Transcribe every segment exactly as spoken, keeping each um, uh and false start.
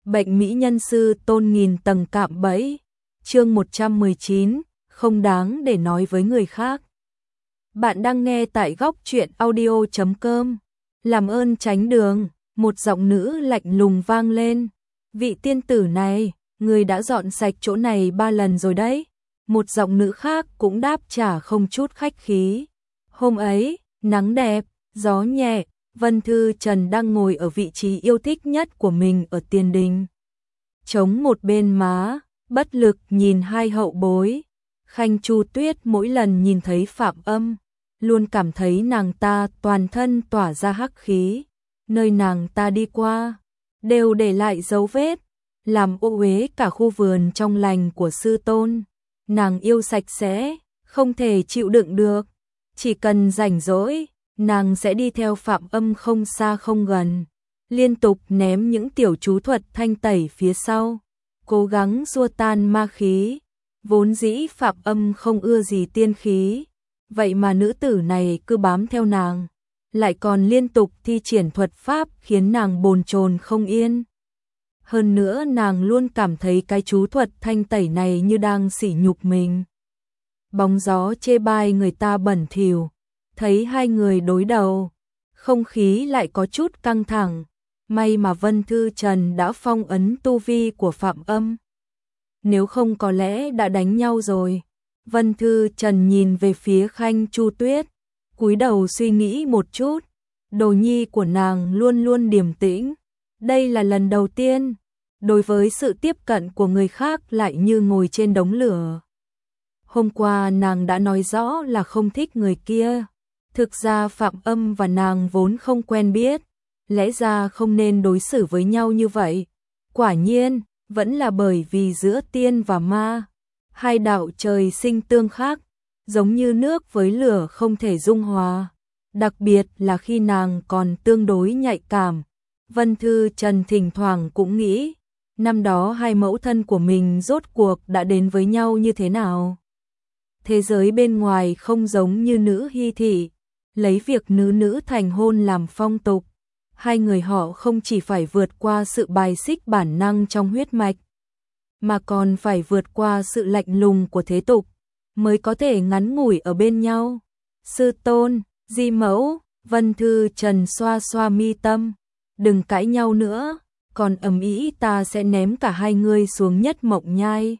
Bệnh mỹ nhân sư tôn nghìn tầng cạm bẫy. Chương một trăm mười chín, không đáng để nói với người khác. Bạn đang nghe tại góc truyện audio chấm com. Làm ơn tránh đường, một giọng nữ lạnh lùng vang lên. Vị tiên tử này, người đã dọn sạch chỗ này ba lần rồi đấy. Một giọng nữ khác cũng đáp trả không chút khách khí. Hôm ấy, nắng đẹp, gió nhẹ, Vân Thư Trần đang ngồi ở vị trí yêu thích nhất của mình ở tiền đình. Chống một bên má, bất lực nhìn hai hậu bối. Khanh Chu Tuyết mỗi lần nhìn thấy Phạm Âm, luôn cảm thấy nàng ta toàn thân tỏa ra hắc khí. Nơi nàng ta đi qua, đều để lại dấu vết, làm ô uế cả khu vườn trong lành của sư tôn. Nàng yêu sạch sẽ, không thể chịu đựng được. Chỉ cần rảnh rỗi, nàng sẽ đi theo Phạm Âm không xa không gần, liên tục ném những tiểu chú thuật thanh tẩy phía sau, cố gắng xua tan ma khí. Vốn dĩ Phạm Âm không ưa gì tiên khí, vậy mà nữ tử này cứ bám theo nàng, lại còn liên tục thi triển thuật pháp khiến nàng bồn chồn không yên. Hơn nữa nàng luôn cảm thấy cái chú thuật thanh tẩy này như đang sỉ nhục mình. Bóng gió chê bai người ta bẩn thỉu, thấy hai người đối đầu, không khí lại có chút căng thẳng. May mà Vân Thư Trần đã phong ấn tu vi của Phạm Âm, nếu không có lẽ đã đánh nhau rồi. Vân Thư Trần nhìn về phía Khanh Chu Tuyết, cúi đầu suy nghĩ một chút. Đồ nhi của nàng luôn luôn điềm tĩnh, đây là lần đầu tiên đối với sự tiếp cận của người khác lại như ngồi trên đống lửa. Hôm qua nàng đã nói rõ là không thích người kia. Thực ra Phạm Âm và nàng vốn không quen biết, lẽ ra không nên đối xử với nhau như vậy. Quả nhiên, vẫn là bởi vì giữa tiên và ma, hai đạo trời sinh tương khắc, giống như nước với lửa không thể dung hòa. Đặc biệt là khi nàng còn tương đối nhạy cảm. Vân Thư Trần thỉnh thoảng cũng nghĩ, năm đó hai mẫu thân của mình rốt cuộc đã đến với nhau như thế nào. Thế giới bên ngoài không giống như nữ Hy thị, lấy việc nữ nữ thành hôn làm phong tục. Hai người họ không chỉ phải vượt qua sự bài xích bản năng trong huyết mạch, mà còn phải vượt qua sự lạnh lùng của thế tục, mới có thể ngắn ngủi ở bên nhau. Sư tôn, di mẫu, Vân Thư Trần xoa xoa mi tâm, đừng cãi nhau nữa, còn ầm ĩ ta sẽ ném cả hai người xuống nhất mộng nhai.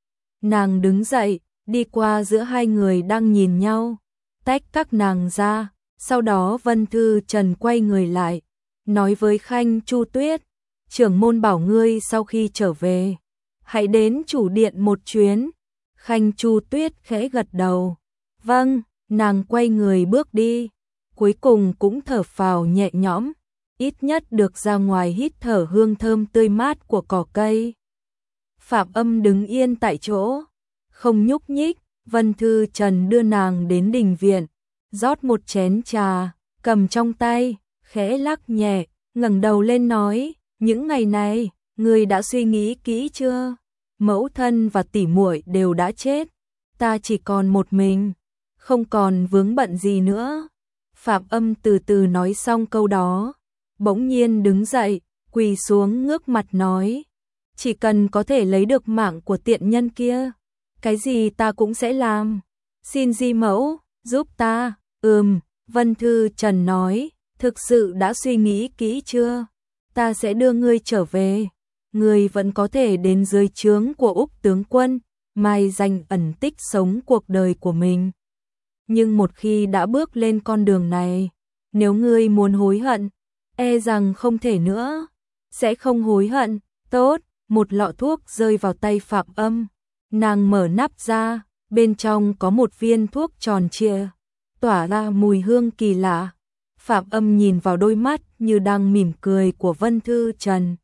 Nàng đứng dậy, đi qua giữa hai người đang nhìn nhau, tách các nàng ra. Sau đó Vân Thư Trần quay người lại, nói với Khanh Chu Tuyết, trưởng môn bảo ngươi sau khi trở về, hãy đến chủ điện một chuyến. Khanh Chu Tuyết khẽ gật đầu. Vâng, nàng quay người bước đi, cuối cùng cũng thở phào nhẹ nhõm, ít nhất được ra ngoài hít thở hương thơm tươi mát của cỏ cây. Phạm Âm đứng yên tại chỗ, không nhúc nhích. Vân Thư Trần đưa nàng đến đình viện, rót một chén trà, cầm trong tay, khẽ lắc nhẹ, ngẩng đầu lên nói, những ngày này, ngươi đã suy nghĩ kỹ chưa? Mẫu thân và tỷ muội đều đã chết, ta chỉ còn một mình, không còn vướng bận gì nữa. Phạm Âm từ từ nói xong câu đó, bỗng nhiên đứng dậy, quỳ xuống ngước mặt nói, chỉ cần có thể lấy được mạng của tiện nhân kia, cái gì ta cũng sẽ làm. Xin di mẫu, giúp ta. Ừm, Vân Thư Trần nói, thực sự đã suy nghĩ kỹ chưa? Ta sẽ đưa ngươi trở về. Ngươi vẫn có thể đến dưới trướng của Úc tướng quân, mai danh ẩn tích sống cuộc đời của mình. Nhưng một khi đã bước lên con đường này, nếu ngươi muốn hối hận, e rằng không thể nữa. Sẽ không hối hận. Tốt. Một lọ thuốc rơi vào tay Phạm Âm. Nàng mở nắp ra, bên trong có một viên thuốc tròn trịa, tỏa ra mùi hương kỳ lạ. Phạm Âm nhìn vào đôi mắt như đang mỉm cười của Vân Thư Trần.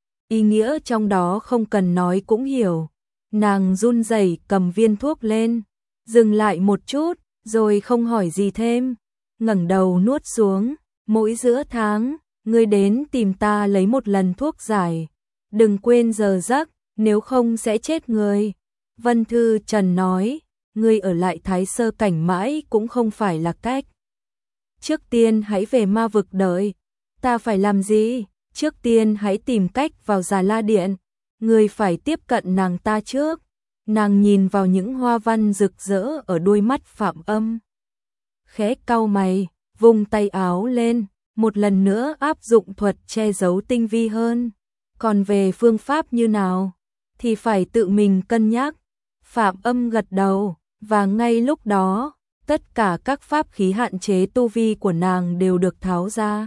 Ý nghĩa trong đó không cần nói cũng hiểu. Nàng run rẩy cầm viên thuốc lên, dừng lại một chút, rồi không hỏi gì thêm, ngẩng đầu nuốt xuống. Mỗi giữa tháng, ngươi đến tìm ta lấy một lần thuốc giải. Đừng quên giờ giấc, nếu không sẽ chết người. Vân Thư Trần nói, ngươi ở lại Thái Sơ Cảnh mãi cũng không phải là cách. Trước tiên hãy về ma vực đợi. Ta phải làm gì? Trước tiên hãy tìm cách vào Già La Điện, ngươi phải tiếp cận nàng ta trước. Nàng nhìn vào những hoa văn rực rỡ ở đuôi mắt Phạm Âm. Khẽ cau mày, vung tay áo lên, một lần nữa áp dụng thuật che giấu tinh vi hơn. Còn về phương pháp như nào, thì phải tự mình cân nhắc. Phạm Âm gật đầu, và ngay lúc đó, tất cả các pháp khí hạn chế tu vi của nàng đều được tháo ra.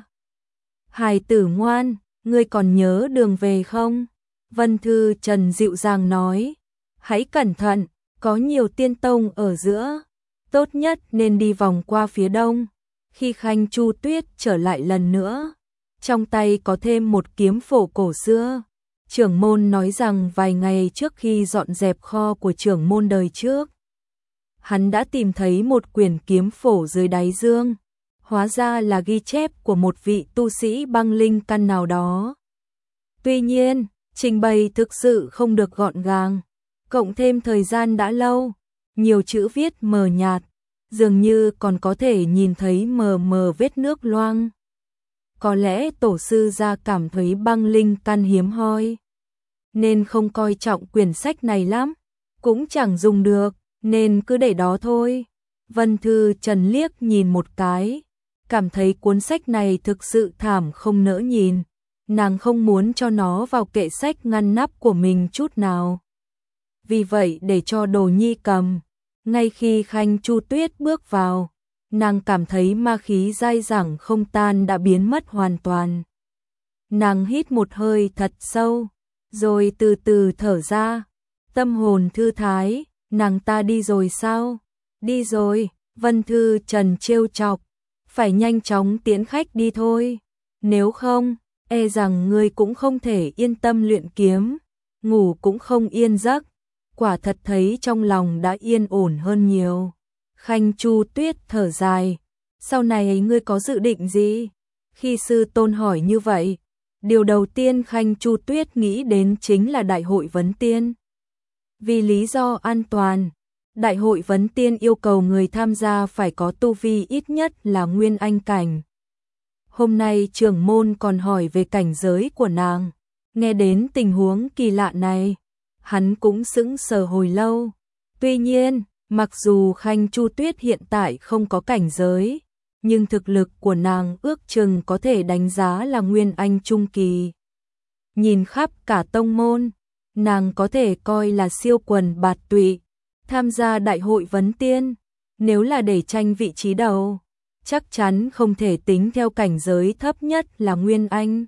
Hài tử ngoan, ngươi còn nhớ đường về không? Vân Thư Trần dịu dàng nói, hãy cẩn thận, có nhiều tiên tông ở giữa, tốt nhất nên đi vòng qua phía đông. Khi Khanh Chu Tuyết trở lại lần nữa, trong tay có thêm một kiếm phổ cổ xưa. Trưởng môn nói rằng vài ngày trước khi dọn dẹp kho của trưởng môn đời trước, hắn đã tìm thấy một quyển kiếm phổ dưới đáy dương. Hóa ra là ghi chép của một vị tu sĩ băng linh căn nào đó. Tuy nhiên, trình bày thực sự không được gọn gàng, cộng thêm thời gian đã lâu, nhiều chữ viết mờ nhạt, dường như còn có thể nhìn thấy mờ mờ vết nước loang. Có lẽ tổ sư gia cảm thấy băng linh căn hiếm hoi, nên không coi trọng quyển sách này lắm, cũng chẳng dùng được, nên cứ để đó thôi. Vân Thư Trần liếc nhìn một cái, cảm thấy cuốn sách này thực sự thảm không nỡ nhìn, nàng không muốn cho nó vào kệ sách ngăn nắp của mình chút nào. Vì vậy để cho Đồ Nhi cầm. Ngay khi Khanh Chu Tuyết bước vào, nàng cảm thấy ma khí dai dẳng không tan đã biến mất hoàn toàn. Nàng hít một hơi thật sâu, rồi từ từ thở ra, tâm hồn thư thái. Nàng ta đi rồi sao? Đi rồi, Vân Thư Trần trêu chọc, phải nhanh chóng tiễn khách đi thôi, nếu không, e rằng ngươi cũng không thể yên tâm luyện kiếm, ngủ cũng không yên giấc. Quả thật thấy trong lòng đã yên ổn hơn nhiều. Khanh Chu Tuyết thở dài, sau này ngươi có dự định gì? Khi sư tôn hỏi như vậy, điều đầu tiên Khanh Chu Tuyết nghĩ đến chính là Đại hội Vấn Tiên. Vì lý do an toàn, Đại hội Vấn Tiên yêu cầu người tham gia phải có tu vi ít nhất là Nguyên Anh cảnh. Hôm nay trưởng môn còn hỏi về cảnh giới của nàng, nghe đến tình huống kỳ lạ này, hắn cũng sững sờ hồi lâu. Tuy nhiên, mặc dù Khanh Chu Tuyết hiện tại không có cảnh giới, nhưng thực lực của nàng ước chừng có thể đánh giá là Nguyên Anh trung kỳ. Nhìn khắp cả tông môn, nàng có thể coi là siêu quần bạt tụy. Tham gia Đại hội Vấn Tiên, nếu là để tranh vị trí đầu, chắc chắn không thể tính theo cảnh giới thấp nhất là Nguyên Anh.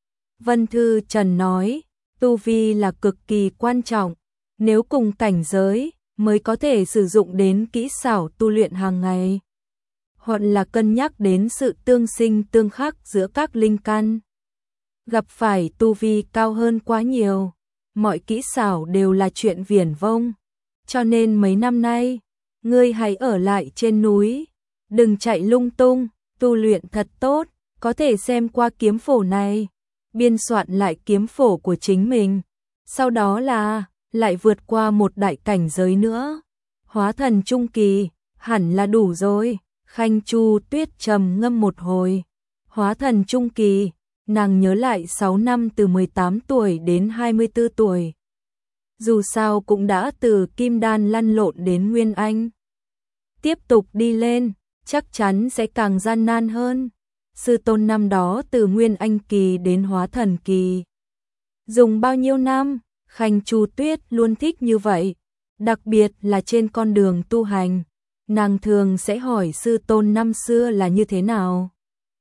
Vân Thư Trần nói, tu vi là cực kỳ quan trọng, nếu cùng cảnh giới mới có thể sử dụng đến kỹ xảo tu luyện hàng ngày, hoặc là cân nhắc đến sự tương sinh tương khắc giữa các linh căn. Gặp phải tu vi cao hơn quá nhiều, mọi kỹ xảo đều là chuyện viển vông, cho nên mấy năm nay, ngươi hãy ở lại trên núi, đừng chạy lung tung, tu luyện thật tốt, có thể xem qua kiếm phổ này, biên soạn lại kiếm phổ của chính mình, sau đó là lại vượt qua một đại cảnh giới nữa, hóa thần trung kỳ, hẳn là đủ rồi. Khanh Chu Tuyết trầm ngâm một hồi, hóa thần trung kỳ, nàng nhớ lại sáu năm từ mười tám tuổi đến hai mươi tư tuổi. Dù sao cũng đã từ kim đan lăn lộn đến Nguyên Anh. Tiếp tục đi lên, chắc chắn sẽ càng gian nan hơn. Sư tôn năm đó từ Nguyên Anh kỳ đến hóa thần kỳ. Dùng bao nhiêu năm, Khanh Chu Tuyết luôn thích như vậy, đặc biệt là trên con đường tu hành. Nàng thường sẽ hỏi sư tôn năm xưa là như thế nào,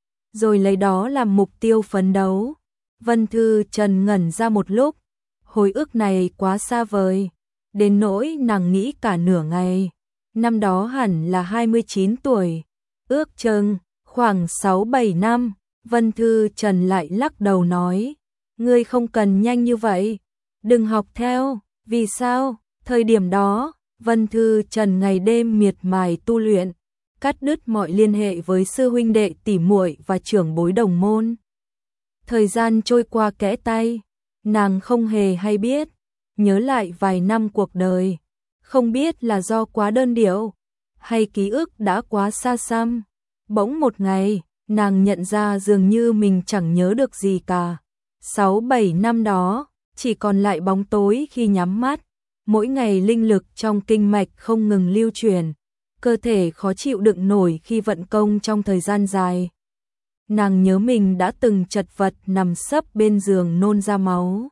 rồi lấy đó làm mục tiêu phấn đấu. Vân Thư Trần ngẩn ra một lúc, hồi ức này quá xa vời, đến nỗi nàng nghĩ cả nửa ngày. Năm đó hẳn là hai mươi chín tuổi, ước chừng khoảng sáu bảy năm. Vân Thư Trần lại lắc đầu nói, ngươi không cần nhanh như vậy, đừng học theo. Vì sao? Thời điểm đó, Vân Thư Trần ngày đêm miệt mài tu luyện, cắt đứt mọi liên hệ với sư huynh đệ tỷ muội và trưởng bối đồng môn. Thời gian trôi qua kẽ tay, nàng không hề hay biết, nhớ lại vài năm cuộc đời, không biết là do quá đơn điệu, hay ký ức đã quá xa xăm. Bỗng một ngày, nàng nhận ra dường như mình chẳng nhớ được gì cả, sáu bảy năm đó, chỉ còn lại bóng tối khi nhắm mắt, mỗi ngày linh lực trong kinh mạch không ngừng lưu truyền, cơ thể khó chịu đựng nổi khi vận công trong thời gian dài. Nàng nhớ mình đã từng chật vật nằm sấp bên giường nôn ra máu.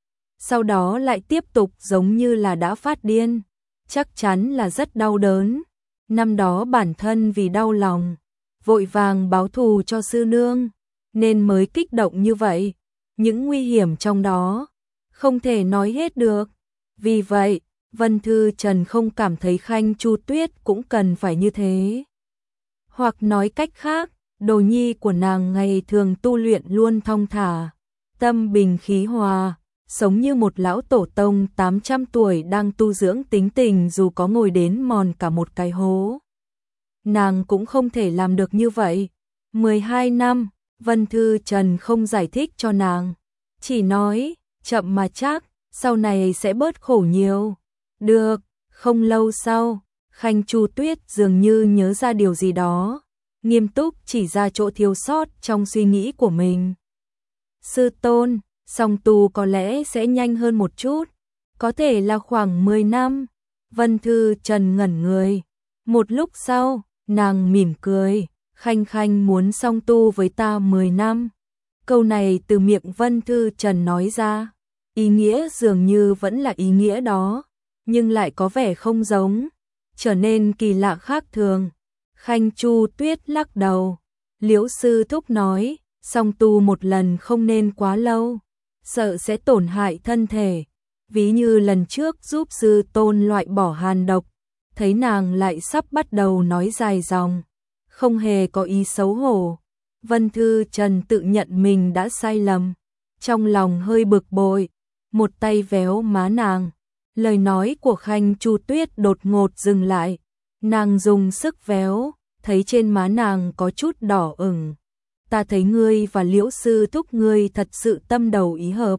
Sau đó lại tiếp tục giống như là đã phát điên, chắc chắn là rất đau đớn. Năm đó bản thân vì đau lòng, vội vàng báo thù cho sư nương, nên mới kích động như vậy. Những nguy hiểm trong đó, không thể nói hết được. Vì vậy, Vân Thư Trần không cảm thấy Khanh Chu Tuyết cũng cần phải như thế. Hoặc nói cách khác, đồ nhi của nàng ngày thường tu luyện luôn thong thả, tâm bình khí hòa, sống như một lão tổ tông tám trăm tuổi đang tu dưỡng tính tình dù có ngồi đến mòn cả một cái hố. Nàng cũng không thể làm được như vậy. mười hai năm, Vân Thư Trần không giải thích cho nàng, chỉ nói, chậm mà chắc, sau này sẽ bớt khổ nhiều. Được, không lâu sau, Khanh Chu Tuyết dường như nhớ ra điều gì đó, nghiêm túc chỉ ra chỗ thiếu sót trong suy nghĩ của mình. Sư tôn, song tu có lẽ sẽ nhanh hơn một chút, có thể là khoảng mười năm. Vân Thư Trần ngẩn người. Một lúc sau, nàng mỉm cười, Khanh Khanh muốn song tu với ta mười năm. Câu này từ miệng Vân Thư Trần nói ra, ý nghĩa dường như vẫn là ý nghĩa đó, nhưng lại có vẻ không giống, trở nên kỳ lạ khác thường. Khanh Chu Tuyết lắc đầu, Liễu sư thúc nói, song tu một lần không nên quá lâu, sợ sẽ tổn hại thân thể. Ví như lần trước giúp sư tôn loại bỏ hàn độc, thấy nàng lại sắp bắt đầu nói dài dòng, không hề có ý xấu hổ. Vân Thư Trần tự nhận mình đã sai lầm, trong lòng hơi bực bội, một tay véo má nàng. Lời nói của Khanh Chu Tuyết đột ngột dừng lại, nàng dùng sức véo, thấy trên má nàng có chút đỏ ửng. Ta thấy ngươi và Liễu sư thúc ngươi thật sự tâm đầu ý hợp,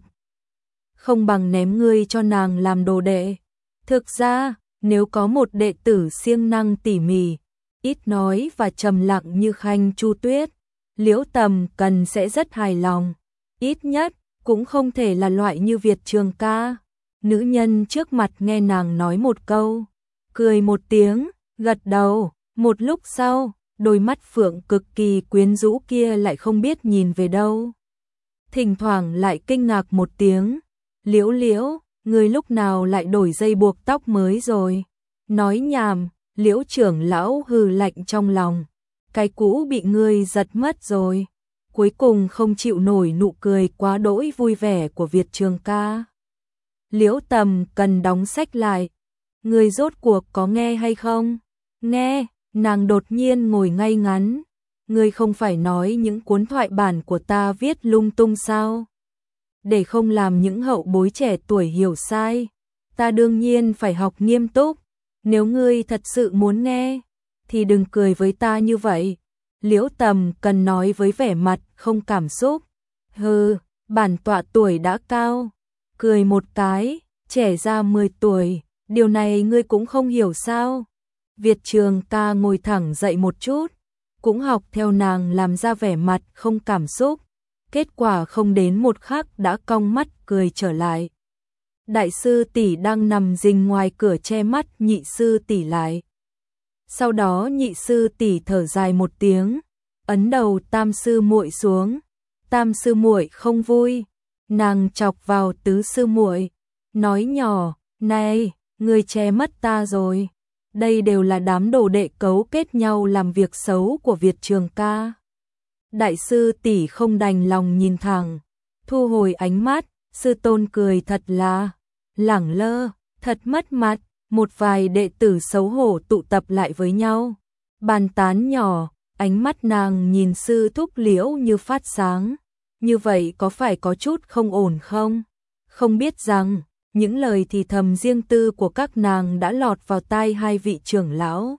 không bằng ném ngươi cho nàng làm đồ đệ. Thực ra, nếu có một đệ tử siêng năng tỉ mỉ, ít nói và trầm lặng như Khanh Chu Tuyết, Liễu Tầm Cần sẽ rất hài lòng. Ít nhất, cũng không thể là loại như Việt Trường Ca. Nữ nhân trước mặt nghe nàng nói một câu, cười một tiếng, gật đầu. Một lúc sau, đôi mắt phượng cực kỳ quyến rũ kia lại không biết nhìn về đâu. Thỉnh thoảng lại kinh ngạc một tiếng, Liễu Liễu, ngươi lúc nào lại đổi dây buộc tóc mới rồi? Nói nhảm, Liễu trưởng lão hừ lạnh trong lòng, cái cũ bị ngươi giật mất rồi. Cuối cùng không chịu nổi nụ cười quá đỗi vui vẻ của Việt Trường Ca. Liễu Tầm Cần đóng sách lại, ngươi rốt cuộc có nghe hay không? Nghe. Nàng đột nhiên ngồi ngay ngắn. Ngươi không phải nói những cuốn thoại bản của ta viết lung tung sao? Để không làm những hậu bối trẻ tuổi hiểu sai, ta đương nhiên phải học nghiêm túc. Nếu ngươi thật sự muốn nghe, thì đừng cười với ta như vậy. Liễu Tầm Cần nói với vẻ mặt không cảm xúc. Hừ, bản tọa tuổi đã cao, cười một cái, trẻ ra mười tuổi, điều này ngươi cũng không hiểu sao? Việt Trường Ca ngồi thẳng dậy một chút, cũng học theo nàng làm ra vẻ mặt không cảm xúc. Kết quả không đến một khắc đã cong mắt cười trở lại. Đại sư tỷ đang nằm rình ngoài cửa che mắt nhị sư tỷ lại. Sau đó nhị sư tỷ thở dài một tiếng, ấn đầu tam sư muội xuống. Tam sư muội không vui, nàng chọc vào tứ sư muội, nói nhỏ, này, ngươi che mất ta rồi. Đây đều là đám đồ đệ cấu kết nhau làm việc xấu của Việt Trường Ca. Đại sư tỷ không đành lòng nhìn thẳng, thu hồi ánh mắt, sư tôn cười thật là lẳng lơ, thật mất mặt. Một vài đệ tử xấu hổ tụ tập lại với nhau, bàn tán nhỏ, ánh mắt nàng nhìn sư thúc Liễu như phát sáng. Như vậy có phải có chút không ổn không? Không biết rằng, những lời thì thầm riêng tư của các nàng đã lọt vào tai hai vị trưởng lão.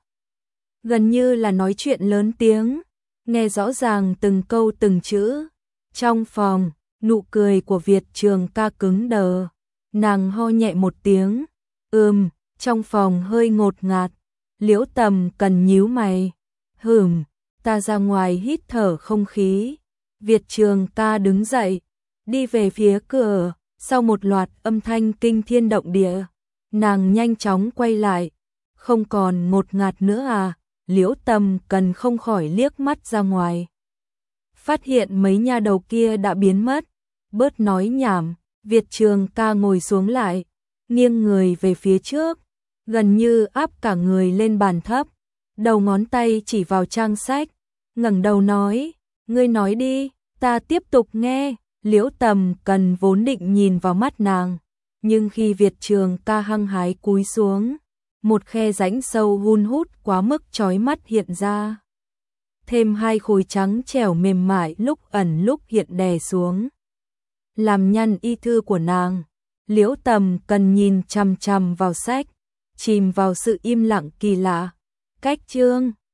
Gần như là nói chuyện lớn tiếng, nghe rõ ràng từng câu từng chữ. Trong phòng, nụ cười của Việt Trường Ca cứng đờ, nàng ho nhẹ một tiếng, ừm. Trong phòng hơi ngột ngạt, Liễu Tầm Cần nhíu mày, hửm, ta ra ngoài hít thở không khí. Việt Trường Ca đứng dậy, đi về phía cửa, sau một loạt âm thanh kinh thiên động địa, nàng nhanh chóng quay lại, không còn ngột ngạt nữa à, Liễu Tầm Cần không khỏi liếc mắt ra ngoài. Phát hiện mấy nha đầu kia đã biến mất, bớt nói nhảm, Việt Trường ca ngồi xuống lại, nghiêng người về phía trước, gần như áp cả người lên bàn thấp, đầu ngón tay chỉ vào trang sách, ngẩng đầu nói, ngươi nói đi, ta tiếp tục nghe. Liễu Tầm Cần vốn định nhìn vào mắt nàng, nhưng khi Việt Trường ca hăng hái cúi xuống, một khe rãnh sâu hun hút quá mức chói mắt hiện ra. Thêm hai khối trắng trẻo mềm mại lúc ẩn lúc hiện đè xuống. Làm nhăn y thư của nàng, Liễu Tầm Cần nhìn chằm chằm vào sách, chìm vào sự im lặng kỳ lạ. Cách chương